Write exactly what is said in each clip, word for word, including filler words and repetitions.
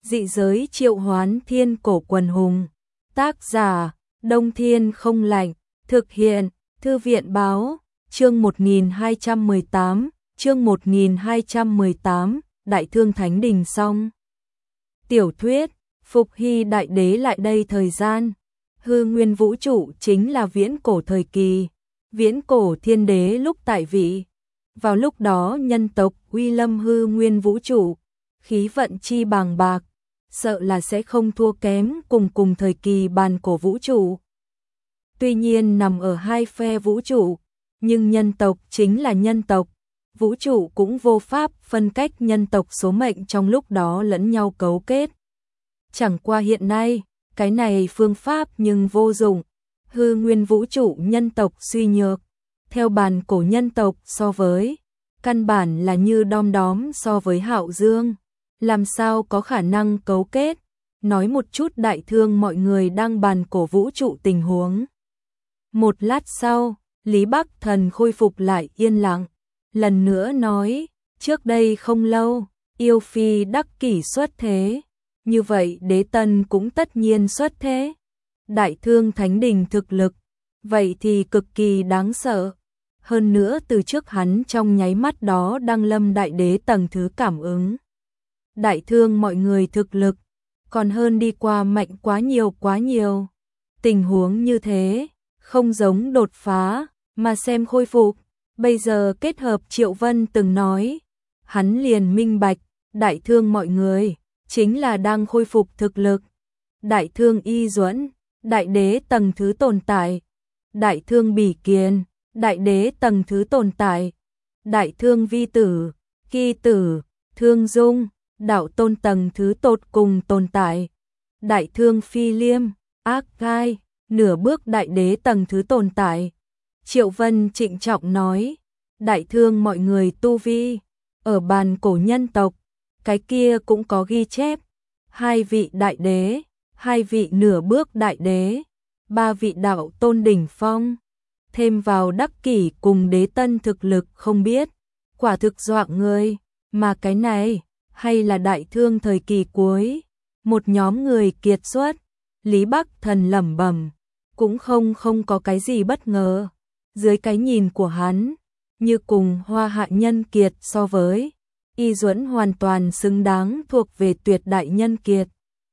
Dị giới triệu hoán thiên cổ quần hùng. Tác giả, Đông Thiên không lạnh. Thực hiện, Thư viện báo, chương một nghìn hai trăm mười tám, chương một nghìn hai trăm mười tám, Đại Thương Thánh Đình xong. Tiểu thuyết, Phục Hy Đại Đế lại đây thời gian. Hư nguyên vũ trụ chính là viễn cổ thời kỳ. Viễn cổ thiên đế lúc tại vị. Vào lúc đó nhân tộc uy lâm hư nguyên vũ trụ. Khí vận chi bàng bạc. Sợ là sẽ không thua kém cùng cùng thời kỳ bàn cổ vũ trụ. Tuy nhiên nằm ở hai phe vũ trụ, nhưng nhân tộc chính là nhân tộc, vũ trụ cũng vô pháp phân cách nhân tộc số mệnh trong lúc đó lẫn nhau cấu kết. Chẳng qua hiện nay, cái này phương pháp nhưng vô dụng, hư nguyên vũ trụ nhân tộc suy nhược, theo bàn cổ nhân tộc so với, căn bản là như đom đóm so với Hạo Dương, làm sao có khả năng cấu kết, nói một chút đại thương mọi người đang bàn cổ vũ trụ tình huống. Một lát sau, Lý Bắc Thần khôi phục lại yên lặng, lần nữa nói, trước đây không lâu, yêu phi đắc kỷ xuất thế, như vậy đế tân cũng tất nhiên xuất thế. Đại Thương Thánh Đình thực lực, vậy thì cực kỳ đáng sợ. Hơn nữa từ trước hắn trong nháy mắt đó đăng lâm đại đế tầng thứ cảm ứng. Đại thương mọi người thực lực, còn hơn đi qua mạnh quá nhiều quá nhiều. Tình huống như thế, không giống đột phá, mà xem khôi phục. Bây giờ kết hợp Triệu Vân từng nói, hắn liền minh bạch, đại thương mọi người, chính là đang khôi phục thực lực. Đại thương Y Duẫn, đại đế tầng thứ tồn tại. Đại thương Bỉ Kiền, đại đế tầng thứ tồn tại. Đại thương Vi Tử, Kỳ Tử, Thương Dung, đạo tôn tầng thứ tột cùng tồn tại. Đại thương Phi Liêm, Ác Gai, nửa bước đại đế tầng thứ tồn tại. Triệu Vân trịnh trọng nói, đại thương mọi người tu vi, ở bàn cổ nhân tộc, cái kia cũng có ghi chép, hai vị đại đế, hai vị nửa bước đại đế, ba vị đạo tôn đỉnh phong, thêm vào đắc kỷ cùng đế tân thực lực không biết, quả thực dọa người, mà cái này, hay là đại thương thời kỳ cuối, một nhóm người kiệt xuất, Lý Bắc Thần lẩm bẩm, cũng không không có cái gì bất ngờ, dưới cái nhìn của hắn, như cùng Hoa Hạ nhân kiệt so với, Y Duẫn hoàn toàn xứng đáng thuộc về tuyệt đại nhân kiệt.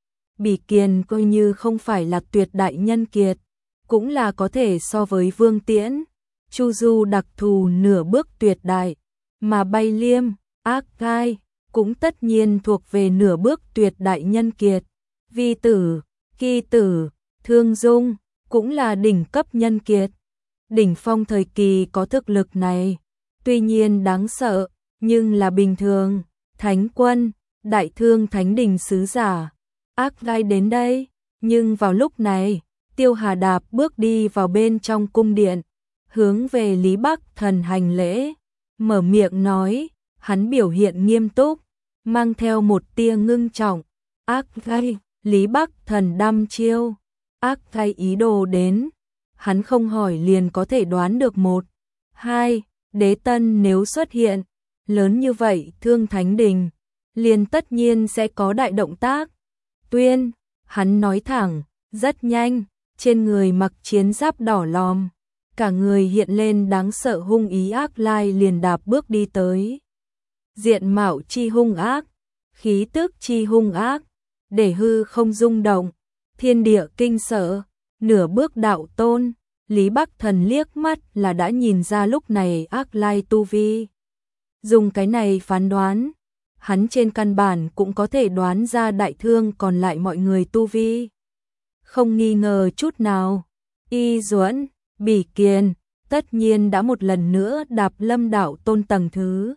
Bỉ Kiền coi như không phải là tuyệt đại nhân kiệt, cũng là có thể so với Vương Tiễn, Chu Du đặc thù nửa bước tuyệt đại, mà Bay Liêm, Ác Gai, cũng tất nhiên thuộc về nửa bước tuyệt đại nhân kiệt. Vi Tử, Kỳ Tử, Thương Dung, cũng là đỉnh cấp nhân kiệt. Đỉnh phong thời kỳ có thực lực này, tuy nhiên đáng sợ, nhưng là bình thường. Thánh quân, đại thương thánh đình sứ giả, Ác Gai đến đây, nhưng vào lúc này, Tiêu Hà Đạp bước đi vào bên trong cung điện, hướng về Lý Bắc Thần hành lễ, mở miệng nói, hắn biểu hiện nghiêm túc, mang theo một tia ngưng trọng. Ác Gai, Lý Bắc Thần đăm chiêu, Ác Gai ý đồ đến, hắn không hỏi liền có thể đoán được một, hai, đế tân nếu xuất hiện, lớn như vậy Thương Thánh Đình, liền tất nhiên sẽ có đại động tác. Tuyên, hắn nói thẳng, rất nhanh, trên người mặc chiến giáp đỏ lòm, cả người hiện lên đáng sợ hung ý. Ác Lai liền đạp bước đi tới. Diện mạo chi hung ác, khí tức chi hung ác, để hư không rung động, thiên địa kinh sợ, nửa bước đạo tôn, Lý Bắc Thần liếc mắt là đã nhìn ra lúc này Ác Lai tu vi. Dùng cái này phán đoán, hắn trên căn bản cũng có thể đoán ra đại thương còn lại mọi người tu vi. Không nghi ngờ chút nào, Y Duẫn, Bỉ Kiền, tất nhiên đã một lần nữa đạp lâm đạo tôn tầng thứ.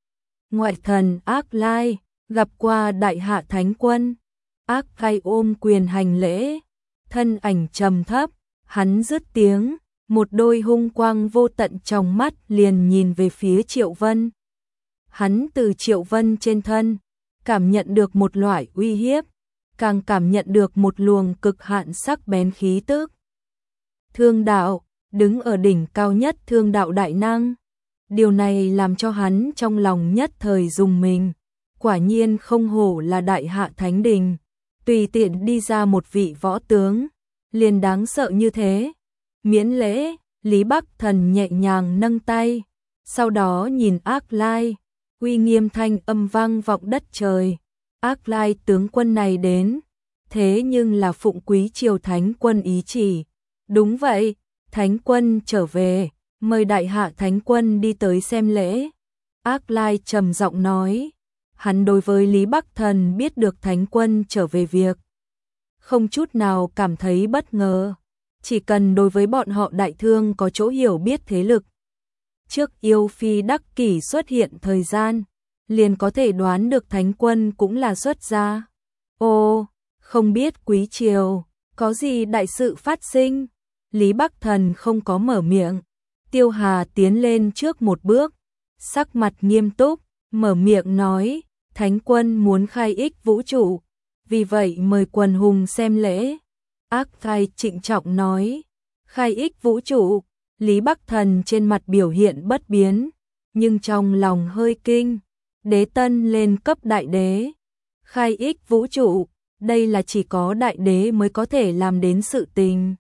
Ngoại thần Ác Lai, gặp qua đại hạ thánh quân, Ác Gai ôm quyền hành lễ, thân ảnh trầm thấp, hắn dứt tiếng, một đôi hung quang vô tận trong mắt liền nhìn về phía Triệu Vân. Hắn từ Triệu Vân trên thân, cảm nhận được một loại uy hiếp, càng cảm nhận được một luồng cực hạn sắc bén khí tức. Thương đạo, đứng ở đỉnh cao nhất thương đạo đại năng. Điều này làm cho hắn trong lòng nhất thời rùng mình. quả nhiên không hổ là đại hạ thánh đình, tùy tiện đi ra một vị võ tướng, liền đáng sợ như thế. Miễn lễ, Lý Bắc Thần nhẹ nhàng nâng tay, sau đó nhìn Ác Lai, uy nghiêm thanh âm vang vọng đất trời. Ác Lai tướng quân này đến, thế nhưng là phụng quý triều thánh quân ý chỉ. Đúng vậy, thánh quân trở về, mời đại hạ thánh quân đi tới xem lễ. Ác Lai trầm giọng nói, hắn đối với Lý Bắc Thần biết được thánh quân trở về việc, không chút nào cảm thấy bất ngờ, chỉ cần đối với bọn họ Đại Thương có chỗ hiểu biết thế lực. Trước yêu phi đắc kỷ xuất hiện thời gian, liền có thể đoán được thánh quân cũng là xuất gia. Ô, không biết quý triều, có gì đại sự phát sinh? Lý Bắc Thần không có mở miệng, Tiêu Hà tiến lên trước một bước, sắc mặt nghiêm túc, mở miệng nói, thánh quân muốn khai ích vũ trụ, vì vậy mời quần hùng xem lễ. Ác Lai trịnh trọng nói, khai ích vũ trụ. Lý Bắc Thần trên mặt biểu hiện bất biến, nhưng trong lòng hơi kinh. Đế tân lên cấp đại đế, khai ích vũ trụ, đây là chỉ có đại đế mới có thể làm đến sự tình.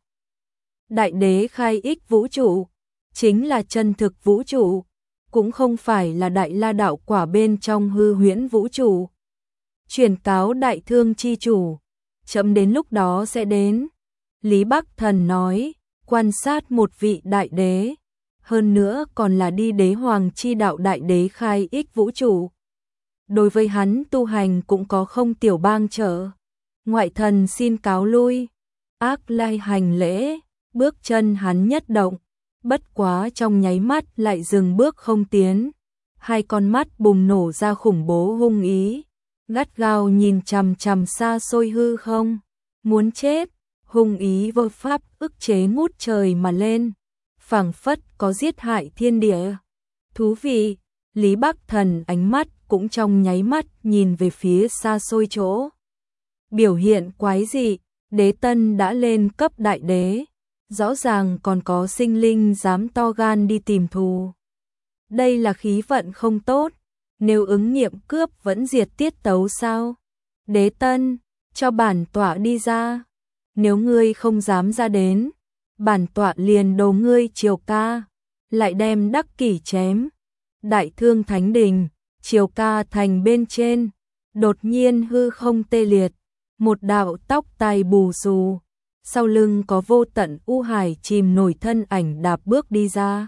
Đại đế khai ích vũ trụ, chính là chân thực vũ trụ, cũng không phải là đại la đạo quả bên trong hư huyễn vũ trụ. Truyền cáo Đại Thương chi chủ, chậm đến lúc đó sẽ đến. Lý Bắc Thần nói, quan sát một vị đại đế, hơn nữa còn là đi đế hoàng chi đạo đại đế khai ích vũ trụ. Đối với hắn tu hành cũng có không tiểu bang trợ. Ngoại thần xin cáo lui. Ác Lai hành lễ, bước chân hắn nhất động, bất quá trong nháy mắt lại dừng bước không tiến. Hai con mắt bùng nổ ra khủng bố hung ý, gắt gao nhìn chằm chằm xa xôi hư không, muốn chết. Hung ý vô pháp ức chế ngút trời mà lên, phảng phất có giết hại thiên địa. Thú vị, Lý Bắc Thần ánh mắt cũng trong nháy mắt nhìn về phía xa xôi chỗ. Biểu hiện quái dị, đế tân đã lên cấp đại đế, rõ ràng còn có sinh linh dám to gan đi tìm thù. Đây là khí vận không tốt, nếu ứng nghiệm cướp vẫn diệt tiết tấu sao? Đế tân, cho bản tọa đi ra. Nếu ngươi không dám ra đến, bản tọa liền đầu ngươi Triều Ca, lại đem đắc kỷ chém. Đại Thương thánh đình, Triều Ca thành bên trên, đột nhiên hư không tê liệt, một đạo tóc tai bù xù, sau lưng có vô tận u hải chìm nổi thân ảnh đạp bước đi ra.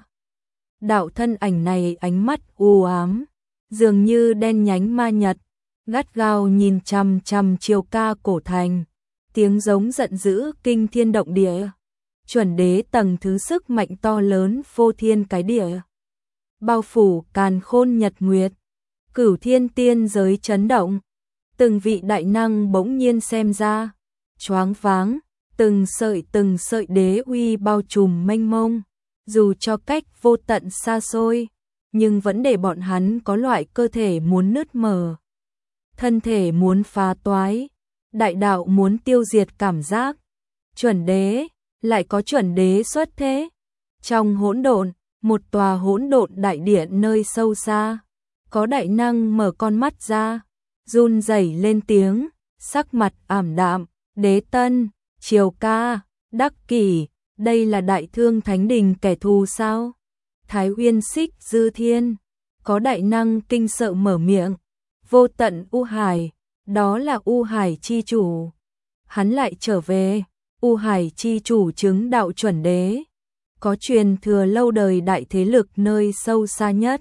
Đạo thân ảnh này ánh mắt u ám, dường như đen nhánh ma nhật, gắt gao nhìn chằm chằm Triều Ca cổ thành. Tiếng giống giận dữ kinh thiên động địa, chuẩn đế tầng thứ sức mạnh to lớn phô thiên cái địa, bao phủ càn khôn nhật nguyệt, cửu thiên tiên giới chấn động, từng vị đại năng bỗng nhiên xem ra, choáng váng, từng sợi từng sợi đế uy bao trùm mênh mông, dù cho cách vô tận xa xôi, nhưng vẫn để bọn hắn có loại cơ thể muốn nứt mở, thân thể muốn phá toái. Đại đạo muốn tiêu diệt cảm giác. Chuẩn đế, lại có chuẩn đế xuất thế. Trong hỗn độn, một tòa hỗn độn đại điện nơi sâu xa, có đại năng mở con mắt ra, run rẩy lên tiếng, sắc mặt ảm đạm, đế tân, Triều Ca, đắc kỷ, đây là Đại Thương thánh đình kẻ thù sao? Thái Uyên Xích Dư Thiên, có đại năng kinh sợ mở miệng, vô tận u hải. Đó là U Hải chi chủ. Hắn lại trở về, U Hải chi chủ chứng đạo chuẩn đế, có truyền thừa lâu đời đại thế lực nơi sâu xa nhất.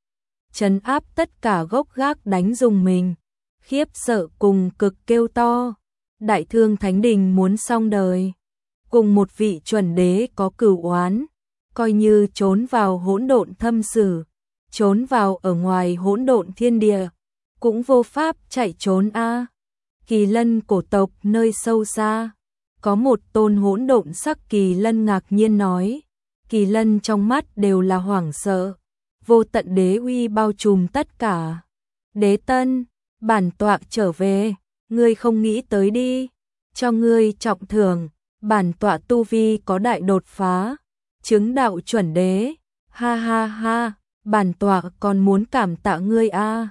Trấn áp tất cả gốc gác đánh dùng mình, khiếp sợ cùng cực kêu to. Đại Thương thánh đình muốn xong đời, cùng một vị chuẩn đế có cửu oán, coi như trốn vào hỗn độn thâm sử, trốn vào ở ngoài hỗn độn thiên địa. Cũng vô pháp chạy trốn a. À. Kỳ lân cổ tộc nơi sâu xa, có một tôn hỗn độn sắc kỳ lân ngạc nhiên nói, kỳ lân trong mắt đều là hoảng sợ, vô tận đế uy bao trùm tất cả. Đế tân, bản tọa trở về, ngươi không nghĩ tới đi, cho ngươi trọng thưởng, bản tọa tu vi có đại đột phá, chứng đạo chuẩn đế, ha ha ha, bản tọa còn muốn cảm tạ ngươi a. À.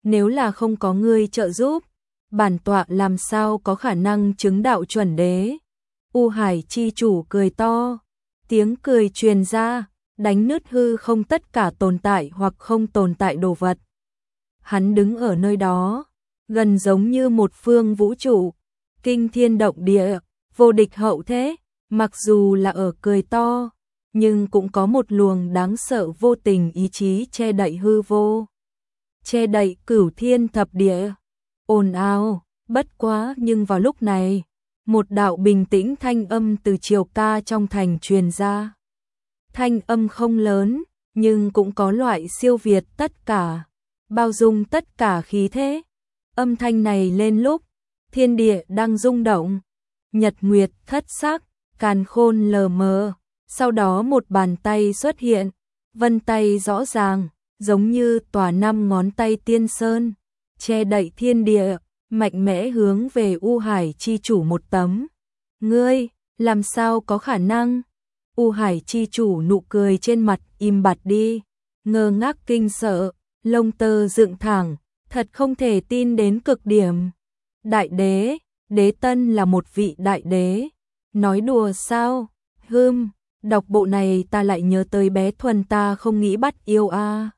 nếu là không có ngươi trợ giúp, bản tọa làm sao có khả năng chứng đạo chuẩn đế. U Hải chi chủ cười to, tiếng cười truyền ra, đánh nứt hư không tất cả tồn tại hoặc không tồn tại đồ vật. Hắn đứng ở nơi đó, gần giống như một phương vũ trụ, kinh thiên động địa, vô địch hậu thế, mặc dù là ở cười to, nhưng cũng có một luồng đáng sợ vô tình ý chí che đậy hư vô, che đậy cửu thiên thập địa. Ồn ào, bất quá nhưng vào lúc này, một đạo bình tĩnh thanh âm từ Triều Ca trong thành truyền ra. Thanh âm không lớn, nhưng cũng có loại siêu việt tất cả, bao dung tất cả khí thế. Âm thanh này lên lúc, thiên địa đang rung động, nhật nguyệt thất sắc, càn khôn lờ mờ, sau đó một bàn tay xuất hiện, vân tay rõ ràng, giống như tòa năm ngón tay tiên sơn, che đậy thiên địa, mạnh mẽ hướng về U Hải chi chủ một tấm. Ngươi, làm sao có khả năng? U Hải chi chủ nụ cười trên mặt im bặt đi, ngơ ngác kinh sợ, lông tơ dựng thẳng, thật không thể tin đến cực điểm. Đại đế, đế tân là một vị đại đế, nói đùa sao? Hừm, đọc bộ này ta lại nhớ tới bé Thuần ta không nghĩ bắt yêu a. À.